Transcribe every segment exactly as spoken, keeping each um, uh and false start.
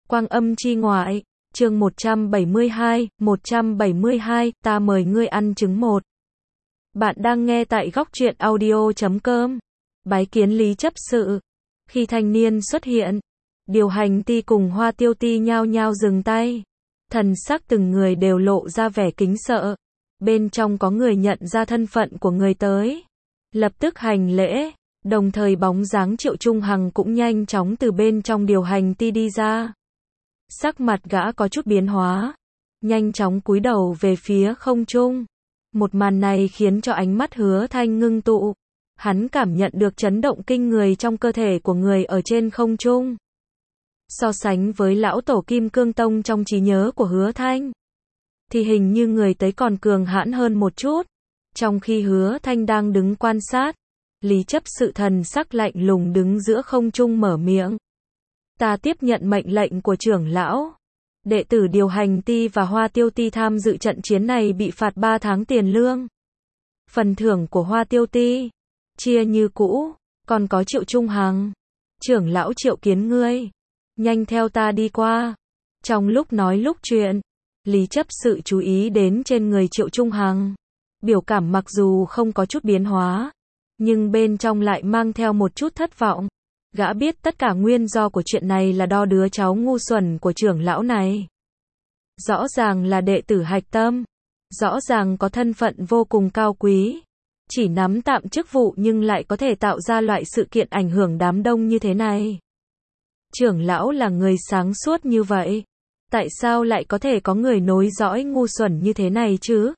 Quang âm chi ngoại, chương một trăm bảy mươi hai, một trăm bảy mươi hai, ta mời ngươi ăn trứng một. Bạn đang nghe tại góc truyện audio chấm com. Bái kiến Lý chấp sự. Khi thanh niên xuất hiện, điều hành ty cùng Hoa Tiêu Ty nhao nhao dừng tay. Thần sắc từng người đều lộ ra vẻ kính sợ. Bên trong có người nhận ra thân phận của người tới, lập tức hành lễ, đồng thời bóng dáng Triệu Trung Hằng cũng nhanh chóng từ bên trong điều hành ty đi ra. Sắc mặt gã có chút biến hóa, nhanh chóng cúi đầu về phía không trung. Một màn này khiến cho ánh mắt Hứa Thanh ngưng tụ. Hắn cảm nhận được chấn động kinh người trong cơ thể của người ở trên không trung. So sánh với lão tổ Kim Cương Tông trong trí nhớ của Hứa Thanh, thì hình như người tới còn cường hãn hơn một chút. Trong khi Hứa Thanh đang đứng quan sát, Lý chấp sự thần sắc lạnh lùng đứng giữa không trung mở miệng. Ta tiếp nhận mệnh lệnh của trưởng lão. Đệ tử điều hành ty và Hoa Tiêu Ty tham dự trận chiến này bị phạt ba tháng tiền lương. Phần thưởng của Hoa Tiêu Ty chia như cũ, còn có Triệu Trung Hằng. Trưởng lão triệu kiến ngươi. Nhanh theo ta đi qua. Trong lúc nói lúc chuyện, Lý chấp sự chú ý đến trên người Triệu Trung Hằng. Biểu cảm mặc dù không có chút biến hóa, nhưng bên trong lại mang theo một chút thất vọng. Gã biết tất cả nguyên do của chuyện này là do đứa cháu ngu xuẩn của trưởng lão này. Rõ ràng là đệ tử hạch tâm, rõ ràng có thân phận vô cùng cao quý, chỉ nắm tạm chức vụ nhưng lại có thể tạo ra loại sự kiện ảnh hưởng đám đông như thế này. Trưởng lão là người sáng suốt như vậy, tại sao lại có thể có người nối dõi ngu xuẩn như thế này chứ?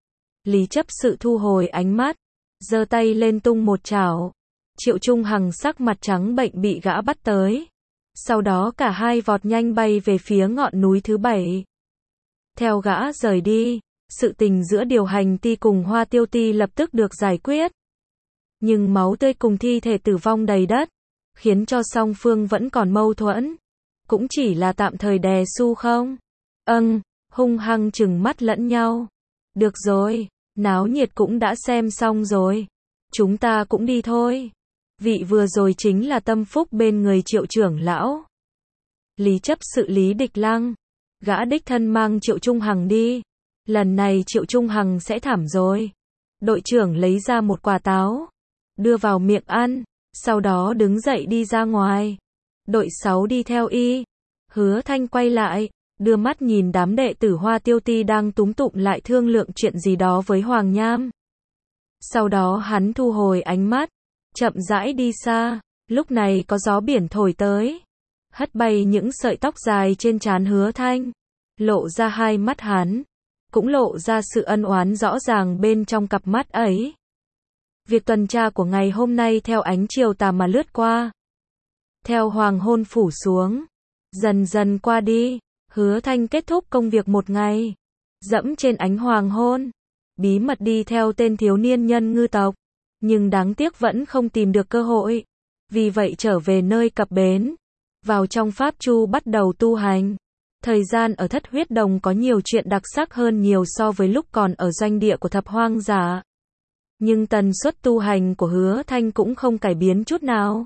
Lý chấp sự thu hồi ánh mắt, giơ tay lên tung một chảo. Triệu Trung Hằng sắc mặt trắng bệnh bị gã bắt tới. Sau đó cả hai vọt nhanh bay về phía ngọn núi thứ bảy. Theo gã rời đi, sự tình giữa điều hành ty cùng Hoa Tiêu Ty lập tức được giải quyết. Nhưng máu tươi cùng thi thể tử vong đầy đất, khiến cho song phương vẫn còn mâu thuẫn. Cũng chỉ là tạm thời đè su không? Âng, hung hăng trừng mắt lẫn nhau. Được rồi, náo nhiệt cũng đã xem xong rồi. Chúng ta cũng đi thôi. Vị vừa rồi chính là tâm phúc bên người Triệu trưởng lão. Lý chấp sự Lý Địch Lăng. Gã đích thân mang Triệu Trung Hằng đi. Lần này Triệu Trung Hằng sẽ thảm rồi. Đội trưởng lấy ra một quả táo, đưa vào miệng ăn, sau đó đứng dậy đi ra ngoài. Đội sáu đi theo y. Hứa Thanh quay lại, đưa mắt nhìn đám đệ tử Hoa Tiêu Ty đang túm tụm lại thương lượng chuyện gì đó với Hoàng Nham. Sau đó hắn thu hồi ánh mắt, chậm rãi đi xa. Lúc này có gió biển thổi tới, hất bay những sợi tóc dài trên trán Hứa Thanh, lộ ra hai mắt hắn, cũng lộ ra sự ân oán rõ ràng bên trong cặp mắt ấy. Việc tuần tra của ngày hôm nay theo ánh chiều tà mà lướt qua, theo hoàng hôn phủ xuống, dần dần qua đi. Hứa Thanh kết thúc công việc một ngày, dẫm trên ánh hoàng hôn, bí mật đi theo tên thiếu niên nhân ngư tộc, nhưng đáng tiếc vẫn không tìm được cơ hội. Vì vậy trở về nơi cập bến, vào trong pháp chu bắt đầu tu hành. Thời gian ở Thất Huyết Đồng có nhiều chuyện đặc sắc hơn nhiều so với lúc còn ở doanh địa của Thập Hoang Giả. Nhưng tần suất tu hành của Hứa Thanh cũng không cải biến chút nào.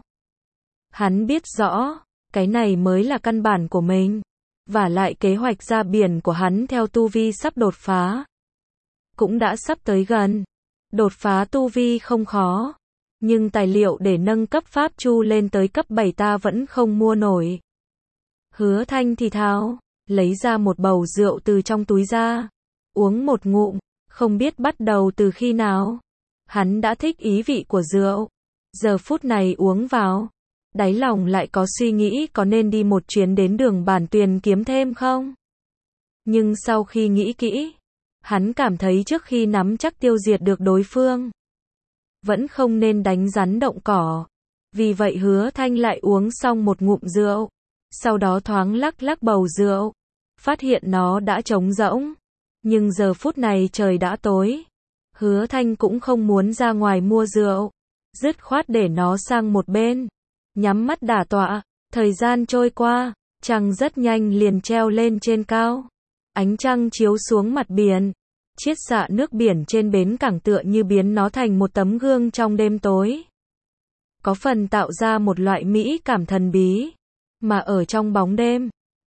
Hắn biết rõ, cái này mới là căn bản của mình. Và lại kế hoạch ra biển của hắn theo tu vi sắp đột phá, cũng đã sắp tới gần. Đột phá tu vi không khó, nhưng tài liệu để nâng cấp pháp chu lên tới cấp bảy ta vẫn không mua nổi. Hứa Thanh thì thào, lấy ra một bầu rượu từ trong túi ra, uống một ngụm. Không biết bắt đầu từ khi nào, hắn đã thích ý vị của rượu. Giờ phút này uống vào, đáy lòng lại có suy nghĩ có nên đi một chuyến đến Đường Bản Tuyền kiếm thêm không? Nhưng sau khi nghĩ kỹ, hắn cảm thấy trước khi nắm chắc tiêu diệt được đối phương, vẫn không nên đánh rắn động cỏ. Vì vậy Hứa Thanh lại uống xong một ngụm rượu, sau đó thoáng lắc lắc bầu rượu, phát hiện nó đã trống rỗng. Nhưng giờ phút này trời đã tối, Hứa Thanh cũng không muốn ra ngoài mua rượu, dứt khoát để nó sang một bên, nhắm mắt đả tọa. Thời gian trôi qua, trăng rất nhanh liền treo lên trên cao. Ánh trăng chiếu xuống mặt biển, chiết xạ nước biển trên bến cảng tựa như biến nó thành một tấm gương trong đêm tối. Có phần tạo ra một loại mỹ cảm thần bí. Mà ở trong bóng đêm,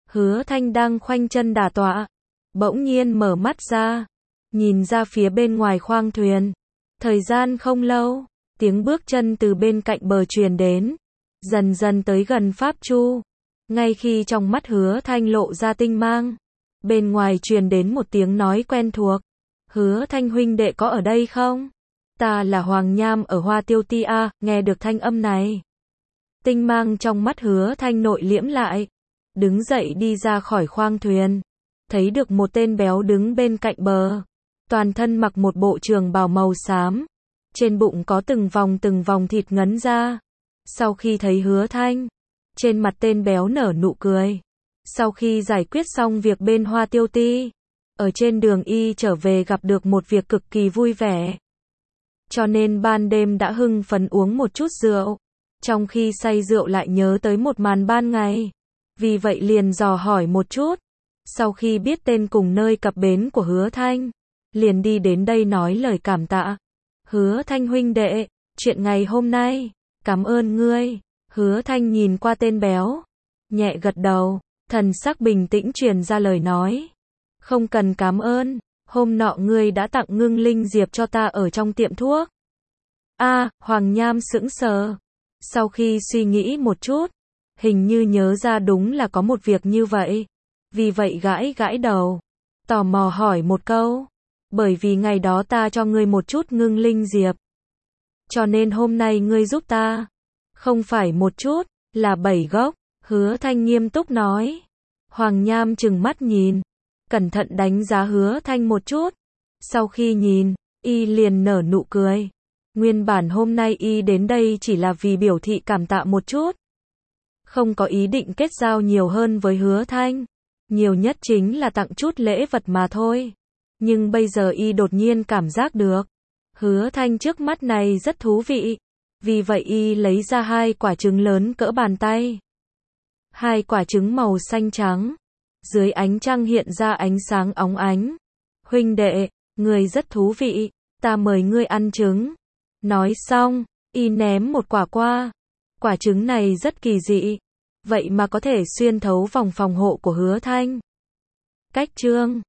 Hứa Thanh đang khoanh chân đả tọa, bỗng nhiên mở mắt ra, nhìn ra phía bên ngoài khoang thuyền. Thời gian không lâu, tiếng bước chân từ bên cạnh bờ truyền đến, dần dần tới gần pháp chu. Ngay khi trong mắt Hứa Thanh lộ ra tinh mang, bên ngoài truyền đến một tiếng nói quen thuộc. Hứa Thanh huynh đệ có ở đây không? Ta là Hoàng Nham ở Hoa Tiêu Ti a. Nghe được thanh âm này, tinh mang trong mắt Hứa Thanh nội liễm lại, đứng dậy đi ra khỏi khoang thuyền, thấy được một tên béo đứng bên cạnh bờ, toàn thân mặc một bộ trường bào màu xám, trên bụng có từng vòng từng vòng thịt ngấn ra. Sau khi thấy Hứa Thanh, trên mặt tên béo nở nụ cười. Sau khi giải quyết xong việc bên Hoa Tiêu Ti, ở trên đường y trở về gặp được một việc cực kỳ vui vẻ, cho nên ban đêm đã hưng phấn uống một chút rượu. Trong khi say rượu lại nhớ tới một màn ban ngày, vì vậy liền dò hỏi một chút. Sau khi biết tên cùng nơi cập bến của Hứa Thanh, liền đi đến đây nói lời cảm tạ. Hứa Thanh huynh đệ, chuyện ngày hôm nay, cảm ơn ngươi. Hứa Thanh nhìn qua tên béo, nhẹ gật đầu, thần sắc bình tĩnh truyền ra lời nói. Không cần cảm ơn, hôm nọ ngươi đã tặng ngưng linh diệp cho ta ở trong tiệm thuốc. A, Hoàng Nham sững sờ. Sau khi suy nghĩ một chút, hình như nhớ ra đúng là có một việc như vậy. Vì vậy gãi gãi đầu, tò mò hỏi một câu. Bởi vì ngày đó ta cho ngươi một chút ngưng linh diệp, cho nên hôm nay ngươi giúp ta. Không phải một chút, là bảy gốc. Hứa Thanh nghiêm túc nói. Hoàng Nham trừng mắt nhìn, cẩn thận đánh giá Hứa Thanh một chút. Sau khi nhìn, y liền nở nụ cười. Nguyên bản hôm nay y đến đây chỉ là vì biểu thị cảm tạ một chút, không có ý định kết giao nhiều hơn với Hứa Thanh, nhiều nhất chính là tặng chút lễ vật mà thôi. Nhưng bây giờ y đột nhiên cảm giác được Hứa Thanh trước mắt này rất thú vị, vì vậy y lấy ra hai quả trứng lớn cỡ bàn tay. Hai quả trứng màu xanh trắng, dưới ánh trăng hiện ra ánh sáng óng ánh. Huynh đệ, người rất thú vị, ta mời ngươi ăn trứng. Nói xong, y ném một quả qua. Quả trứng này rất kỳ dị, vậy mà có thể xuyên thấu vòng phòng hộ của Hứa Thanh. Cách chương